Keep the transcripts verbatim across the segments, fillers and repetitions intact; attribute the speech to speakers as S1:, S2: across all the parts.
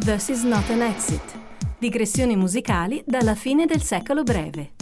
S1: This is not an exit. Digressioni musicali dalla fine del secolo breve.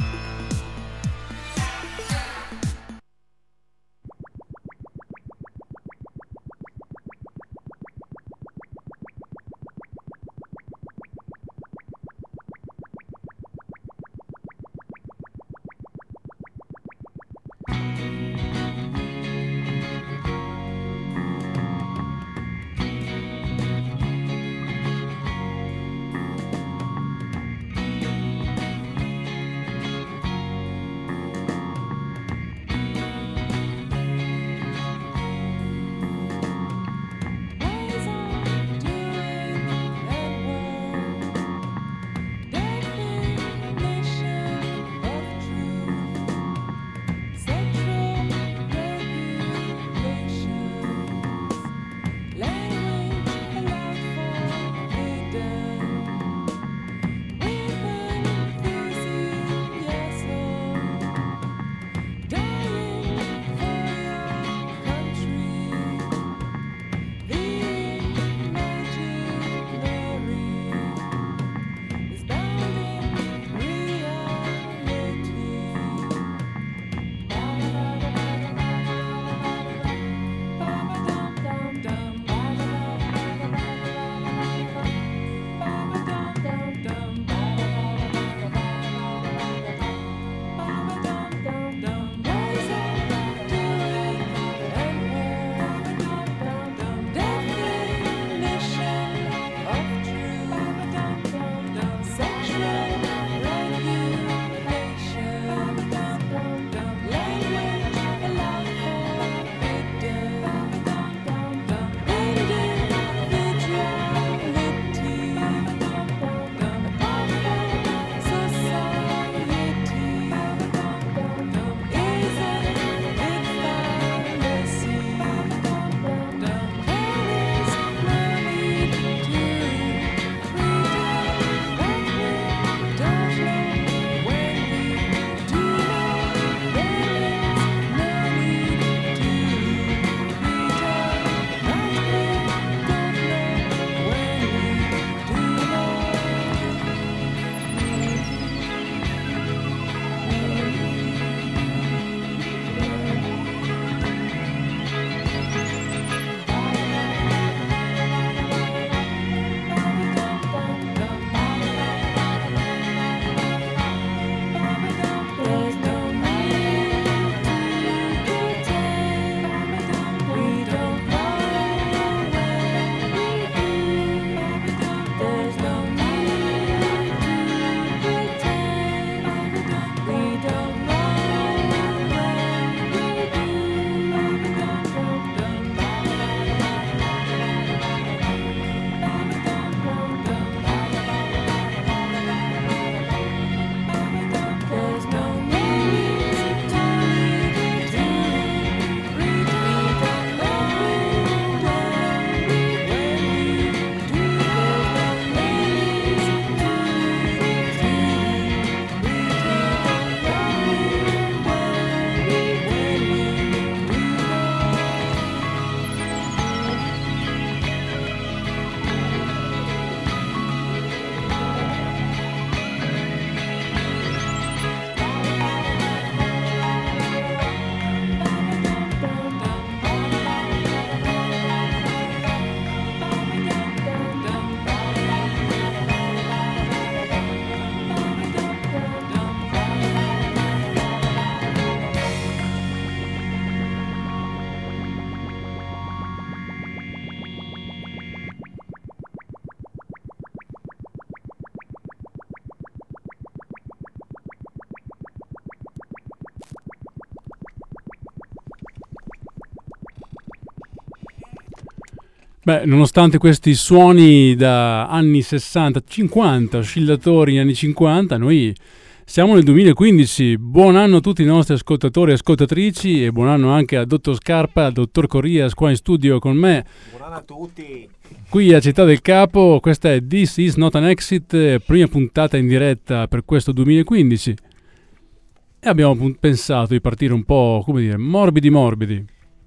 S2: Beh, nonostante questi suoni da anni sessanta, cinquanta, oscillatori anni cinquanta, noi siamo nel duemilaquindici. Buon anno a tutti i nostri ascoltatori e ascoltatrici e buon anno anche al dottor Scarpa, al dottor Corrias qua in studio con me.
S3: Buon anno a tutti.
S2: Qui a Città del Capo, questa è This is not an exit, prima puntata in diretta per questo duemilaquindici. E abbiamo pensato di partire un po', come dire, morbidi morbidi.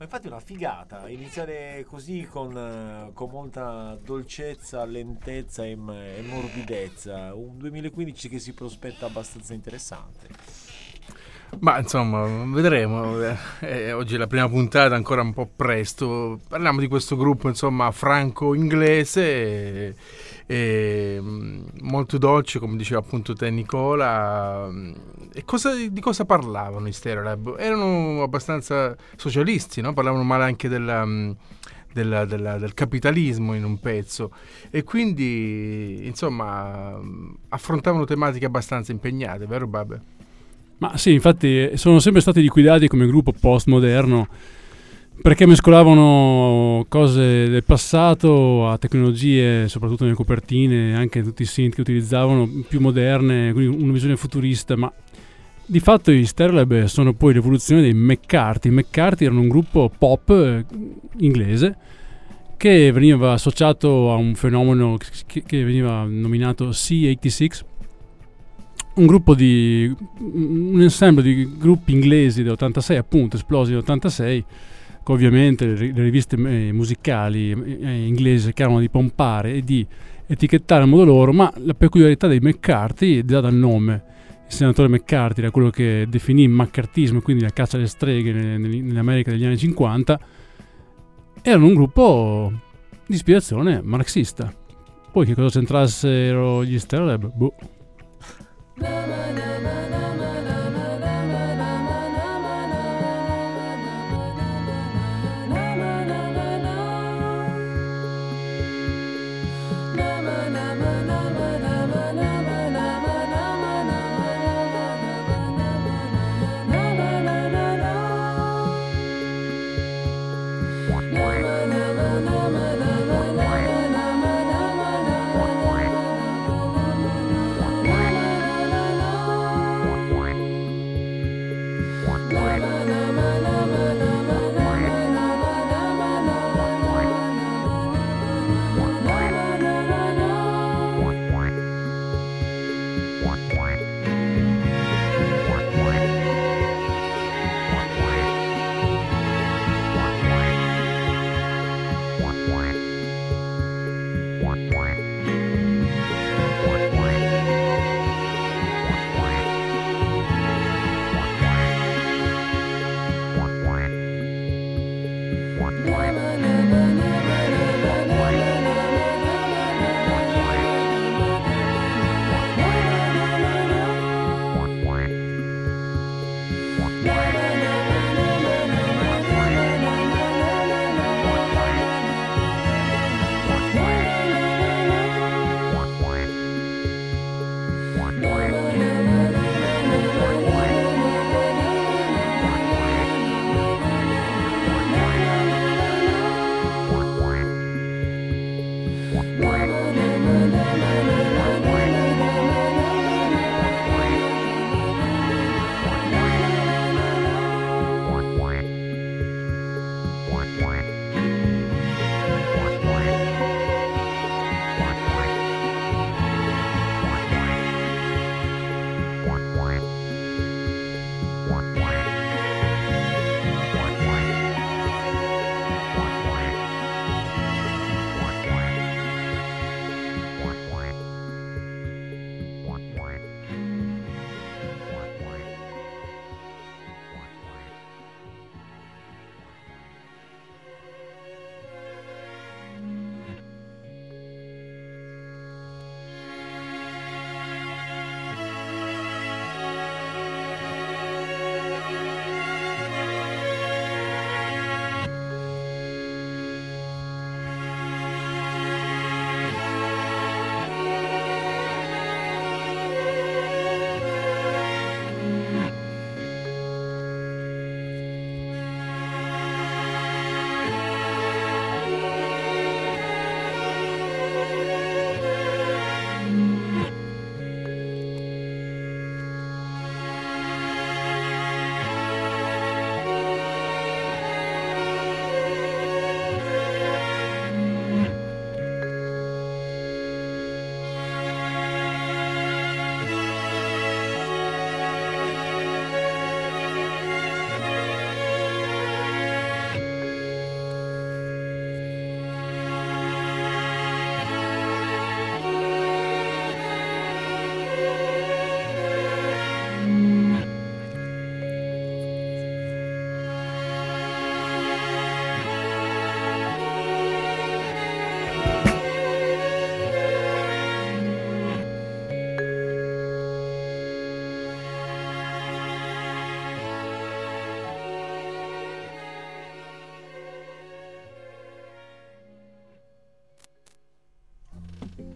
S3: Ma infatti è una figata iniziare così con, con molta dolcezza, lentezza e, e morbidezza. Un duemilaquindici che si prospetta abbastanza interessante.
S4: Ma insomma, vedremo. Eh, oggi è la prima puntata, ancora un po' presto. Parliamo di questo gruppo, insomma, franco-inglese, e, e, molto dolce, come diceva appunto te, Nicola. E cosa, di cosa parlavano i Stereolab? Erano abbastanza socialisti, no? Parlavano male anche della, della, della, del capitalismo in un pezzo, e quindi, insomma, affrontavano tematiche abbastanza impegnate, vero Babbe?
S2: Ma sì, infatti sono sempre stati liquidati come gruppo postmoderno perché mescolavano cose del passato a tecnologie, soprattutto nelle copertine, anche tutti i synth che utilizzavano, più moderne, quindi una visione futurista. Ma di fatto i Stereolab sono poi l'evoluzione dei McCarthy. I McCarthy erano un gruppo pop inglese che veniva associato a un fenomeno che, che veniva nominato C ottantasei, un gruppo di un ensemble di gruppi inglesi dell'ottantasei, appunto esplosi nell'ottantasei, che ovviamente le, le riviste musicali inglesi cercavano di pompare e di etichettare a modo loro, ma la peculiarità dei McCarthy, data dal nome, il senatore McCarthy era quello che definì il maccartismo, quindi la caccia alle streghe nell'America degli anni cinquanta, erano un gruppo di ispirazione marxista. Poi che cosa c'entrassero gli Stereolab? Boh.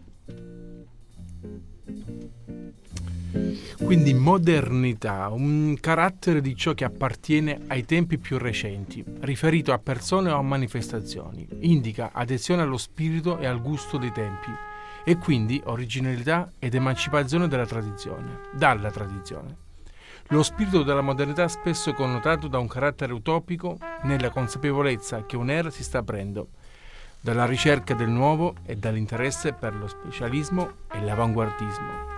S4: Quindi modernità, un carattere di ciò che appartiene ai tempi più recenti, riferito a persone o a manifestazioni, indica adesione allo spirito e al gusto dei tempi e quindi originalità ed emancipazione della tradizione, dalla tradizione. Lo spirito della modernità spesso è connotato da un carattere utopico nella consapevolezza che un'era si sta aprendo, dalla ricerca del nuovo e dall'interesse per lo specialismo e l'avanguardismo.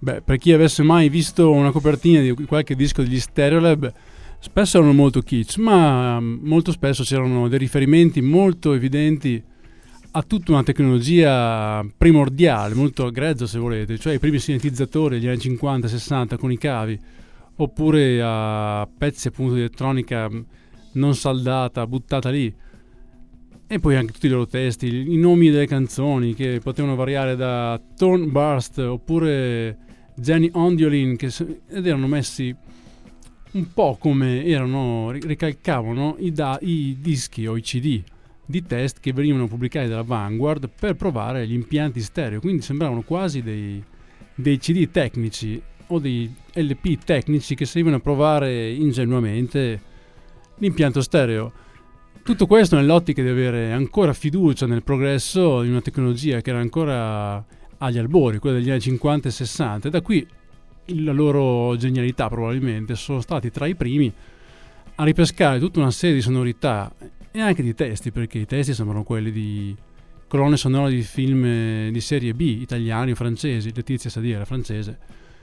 S2: Beh, per chi avesse mai visto una copertina di qualche disco degli Stereolab, spesso erano molto kitsch, ma molto spesso c'erano dei riferimenti molto evidenti a tutta una tecnologia primordiale, molto grezza se volete, cioè i primi sintetizzatori degli anni cinquanta sessanta con i cavi, oppure a pezzi appunto di elettronica non saldata, buttata lì. E poi anche tutti i loro testi, i nomi delle canzoni che potevano variare da Thorn Burst oppure Jenny Ondiolin, che ed erano messi un po' come erano, ricalcavano i, da, i dischi o i C D di test che venivano pubblicati dalla Vanguard per provare gli impianti stereo, quindi sembravano quasi dei, dei C D tecnici o dei L P tecnici che servivano a provare ingenuamente l'impianto stereo. Tutto questo nell'ottica di avere ancora fiducia nel progresso di una tecnologia che era ancora agli albori, quella degli anni cinquanta e sessanta, e da qui la loro genialità probabilmente. Sono stati tra i primi a ripescare tutta una serie di sonorità e anche di testi, perché i testi sembrano quelli di colonne sonore di film di serie B, italiani o francesi. Letizia Sadia era francese,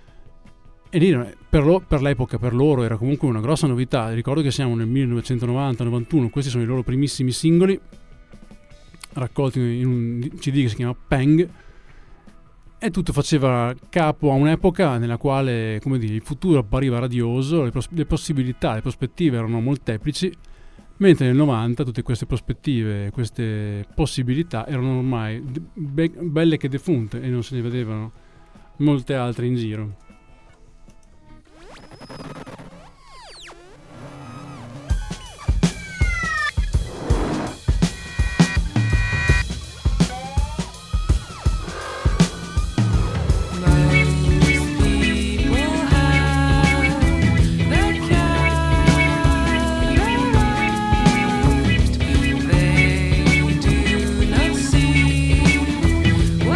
S2: e lì per, lo, per l'epoca per loro era comunque una grossa novità. Ricordo che siamo nel millenovecentonovanta novantuno, questi sono i loro primissimi singoli raccolti in un C D che si chiama Peng, e tutto faceva capo a un'epoca nella quale, come dire, il futuro appariva radioso, le, pros- le possibilità, le prospettive erano molteplici, mentre nel novanta tutte queste prospettive, queste possibilità erano ormai be- belle che defunte e non se ne vedevano molte altre in giro.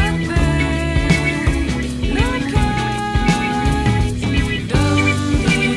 S5: Don't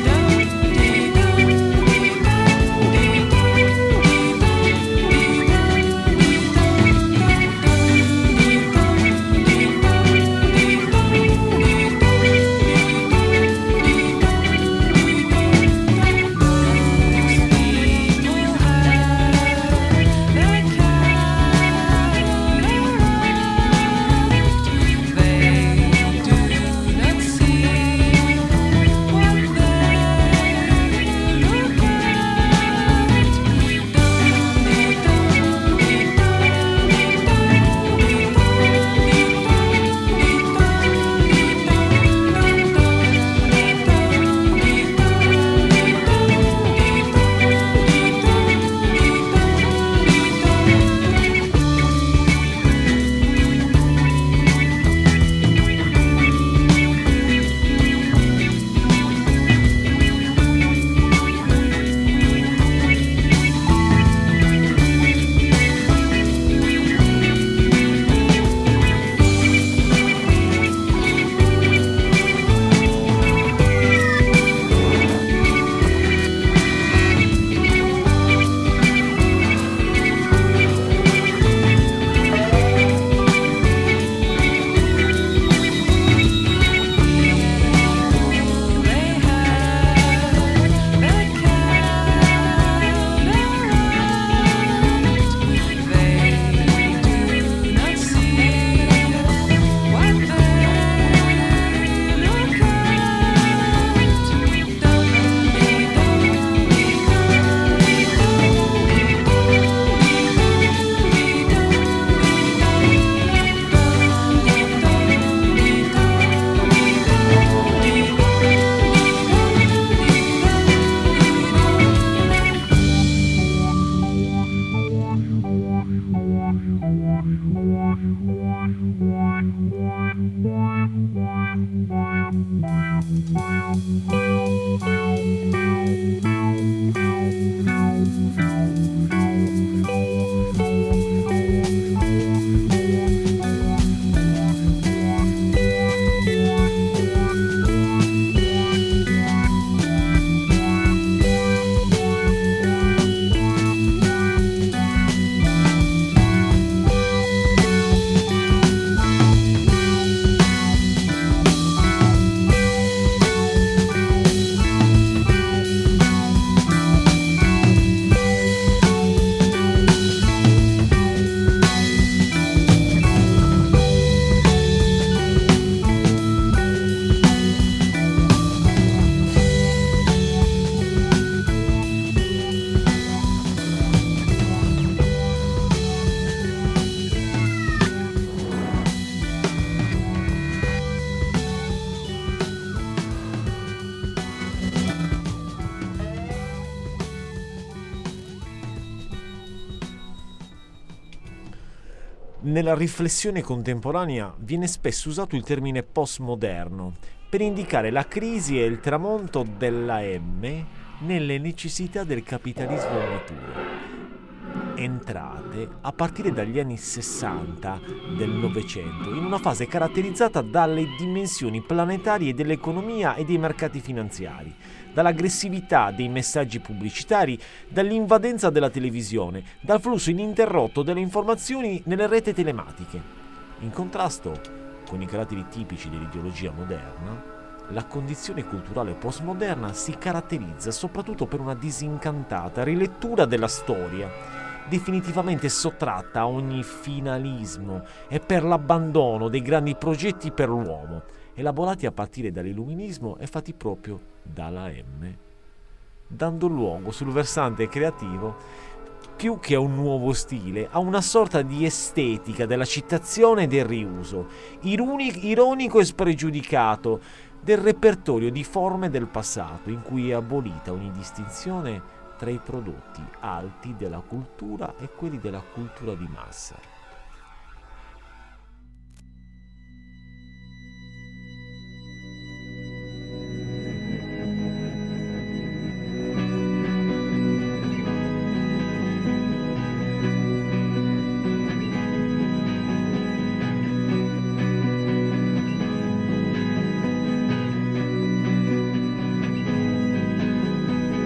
S3: Nella riflessione contemporanea viene spesso usato il termine postmoderno per indicare la crisi e il tramonto della M nelle necessità del capitalismo maturo, entrate a partire dagli anni sessanta del Novecento, in una fase caratterizzata dalle dimensioni planetarie dell'economia e dei mercati finanziari, dall'aggressività dei messaggi pubblicitari, dall'invadenza della televisione, dal flusso ininterrotto delle informazioni nelle reti telematiche. In contrasto con i caratteri tipici dell'ideologia moderna, la condizione culturale postmoderna si caratterizza soprattutto per una disincantata rilettura della storia, definitivamente sottratta a ogni finalismo, e per l'abbandono dei grandi progetti per l'uomo, elaborati a partire dall'illuminismo e fatti proprio dalla M, dando luogo sul versante creativo, più che a un nuovo stile, a una sorta di estetica della citazione e del riuso, ironico, ironico e spregiudicato, del repertorio di forme del passato, in cui è abolita ogni distinzione tra i prodotti alti della cultura e quelli della cultura di massa.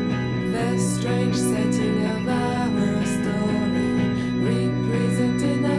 S5: Strange setting of our story, representing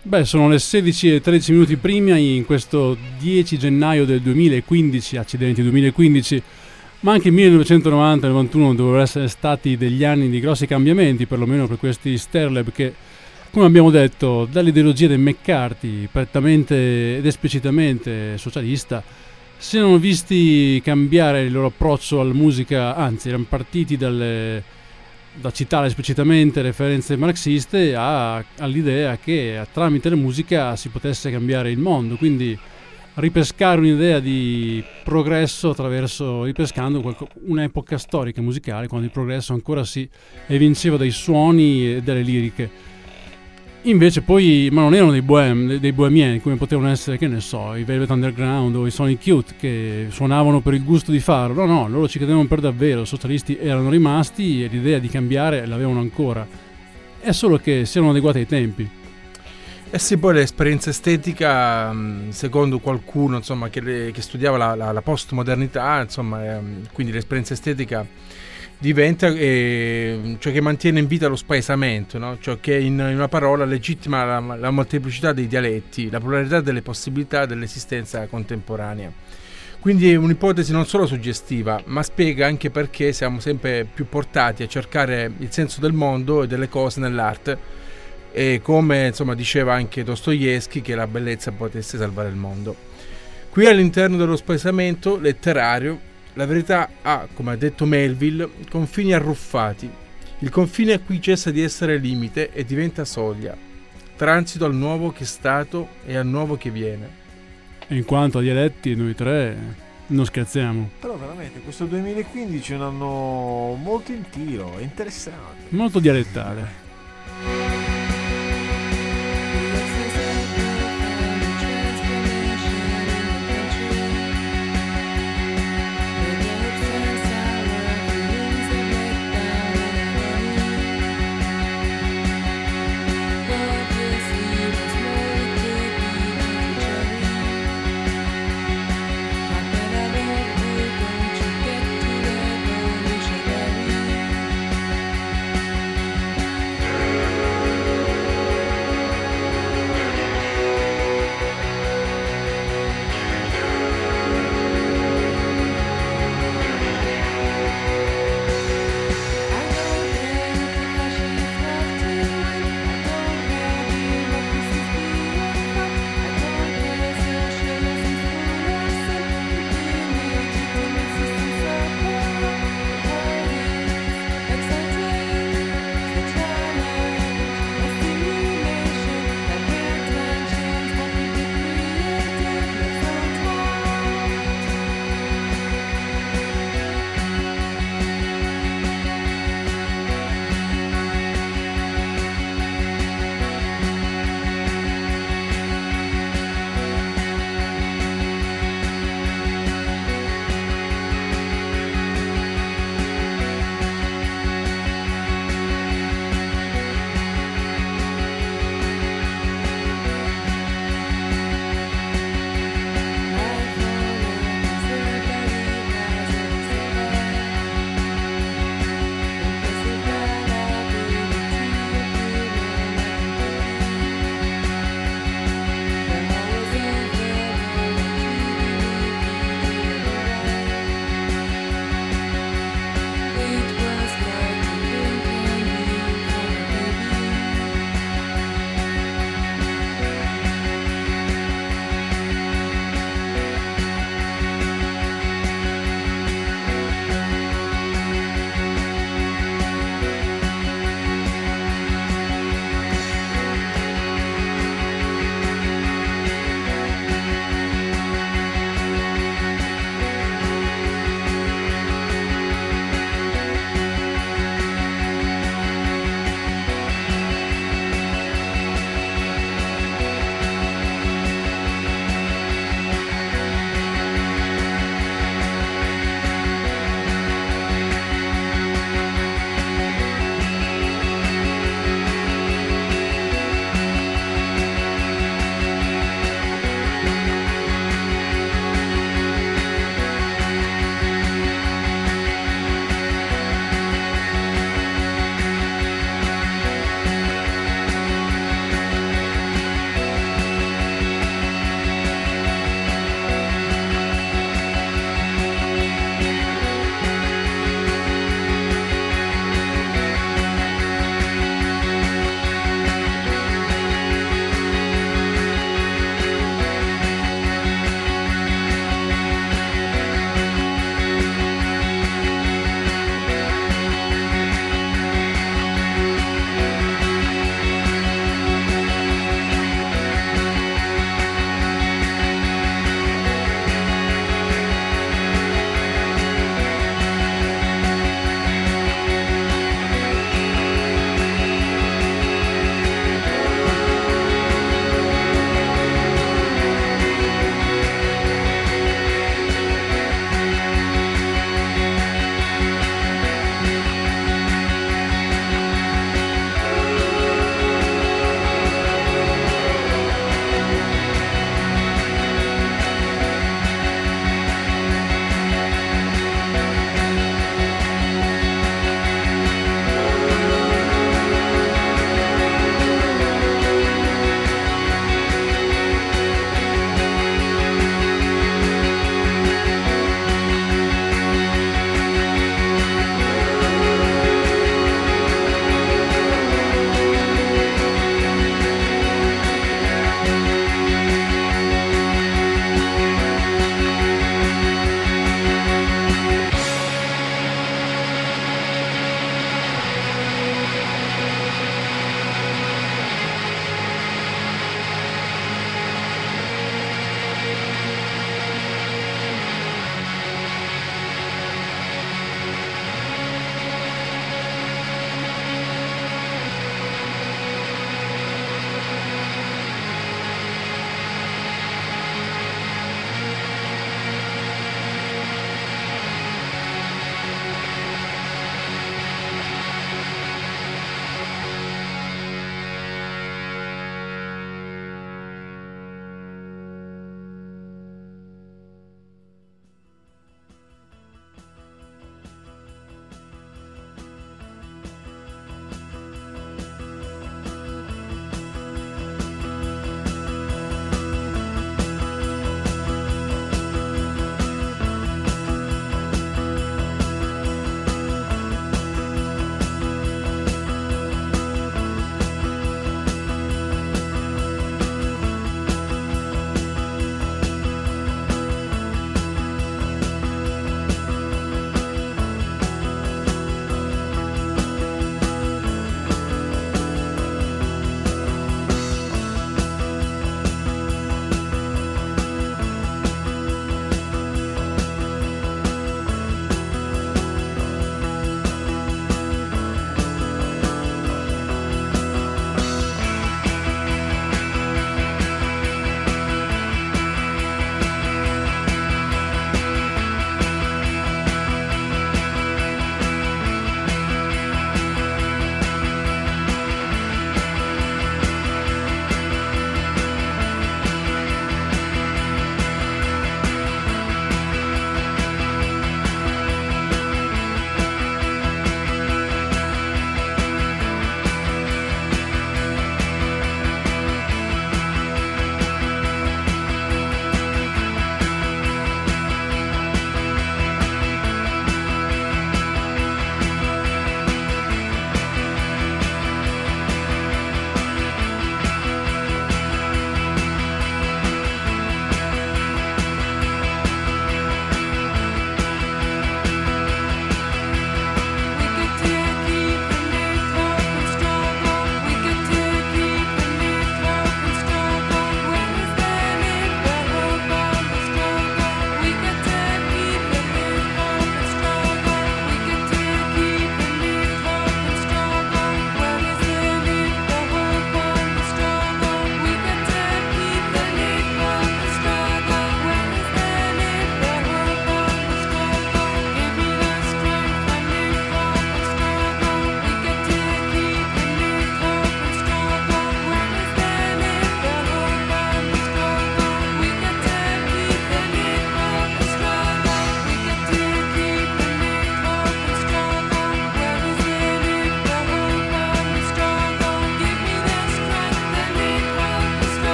S2: Beh, sono le sedici e tredici minuti prima in questo dieci gennaio del duemilaquindici, accidenti duemilaquindici, ma anche il millenovecentonovanta e novantuno dovrebbero essere stati degli anni di grossi cambiamenti, perlomeno per questi Stairlab che, come abbiamo detto, dall'ideologia del McCarthy, prettamente ed esplicitamente socialista, si erano visti cambiare il loro approccio alla musica, anzi erano partiti dalle, da citare esplicitamente referenze marxiste a, all'idea che tramite la musica si potesse cambiare il mondo, quindi ripescare un'idea di progresso attraverso, ripescando qualco, un'epoca storica musicale quando il progresso ancora si evinceva dai suoni e dalle liriche. Invece poi, ma non erano dei bohem, dei bohemiani come potevano essere, che ne so, i Velvet Underground o i Sonic Youth che suonavano per il gusto di farlo. No, no, loro ci credevano per davvero, i socialisti erano rimasti e l'idea di cambiare l'avevano ancora. È solo che si erano adeguati ai tempi.
S4: Eh sì, poi l'esperienza estetica, secondo qualcuno insomma che, le, che studiava la, la, la postmodernità, insomma, ehm, quindi l'esperienza estetica diventa, eh, cioè che mantiene in vita lo spaesamento, no? Cioè che in, in una parola legittima la, la molteplicità dei dialetti, la pluralità delle possibilità dell'esistenza contemporanea. Quindi è un'ipotesi non solo suggestiva, ma spiega anche perché siamo sempre più portati a cercare il senso del mondo e delle cose nell'arte, e come insomma diceva anche Dostoevskij, che la bellezza potesse salvare il mondo. Qui all'interno dello spaesamento letterario la verità ha, come ha detto Melville, confini arruffati. Il confine qui cessa di essere limite e diventa soglia, transito al nuovo che è stato e al nuovo che viene.
S2: E in quanto a dialetti, noi tre non scherziamo.
S3: Però veramente questo duemilaquindici è un anno molto in tiro, è interessante.
S2: Molto dialettale.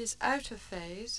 S5: is out of phase.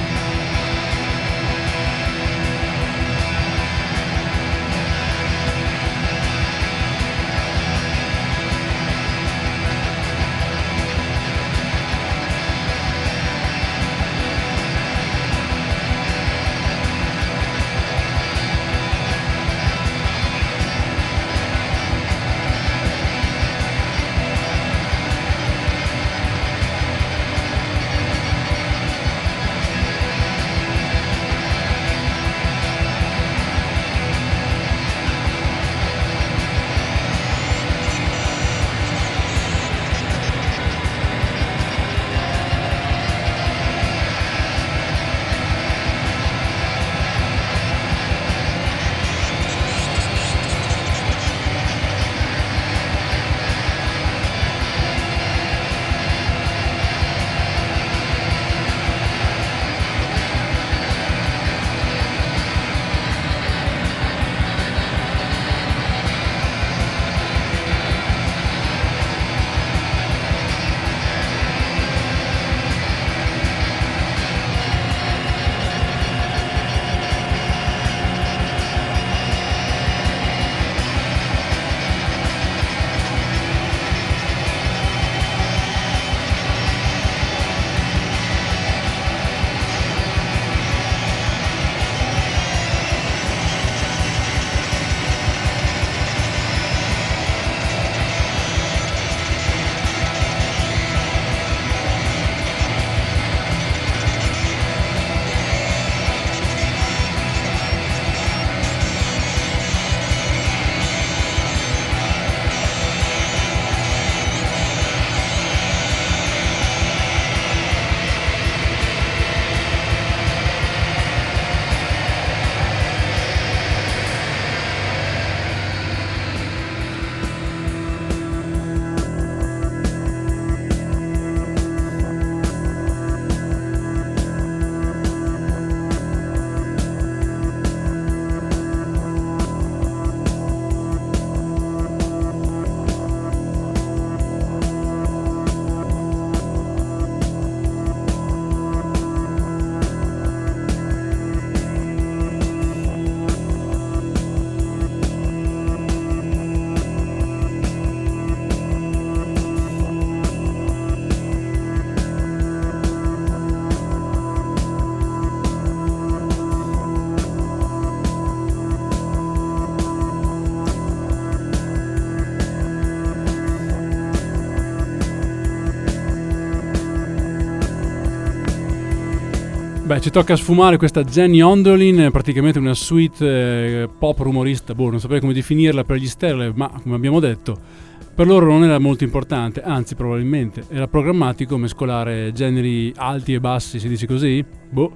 S2: Beh, ci tocca sfumare questa Jenny Ondolin, praticamente una suite eh, pop rumorista, boh, non saprei come definirla per gli Stereolab, ma come abbiamo detto, per loro non era molto importante, anzi probabilmente era programmatico mescolare generi alti e bassi, si dice così? Boh,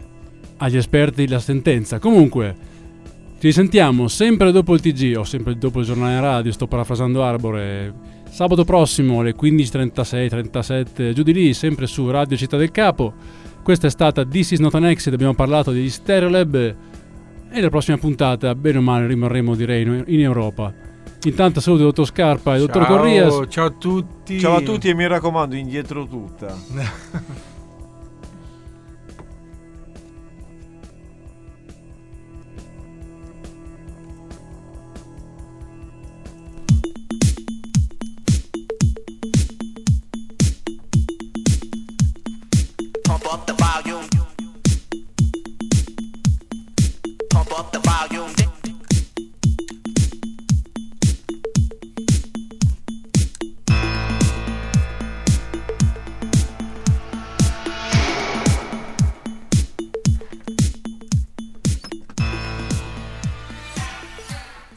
S2: agli esperti la sentenza. Comunque, ci risentiamo sempre dopo il T G o sempre dopo il giornale radio, sto parafrasando Arbore, sabato prossimo alle quindici e trentasei trentasette, giù di lì, sempre su Radio Città del Capo. Questa è stata This Is Not an Exit, abbiamo parlato degli Stereolab e la prossima puntata, bene o male, rimarremo direi in Europa. Intanto saluto il dottor Scarpa e il dottor Corrias.
S4: Ciao a tutti.
S3: Ciao a tutti e mi raccomando, indietro tutta.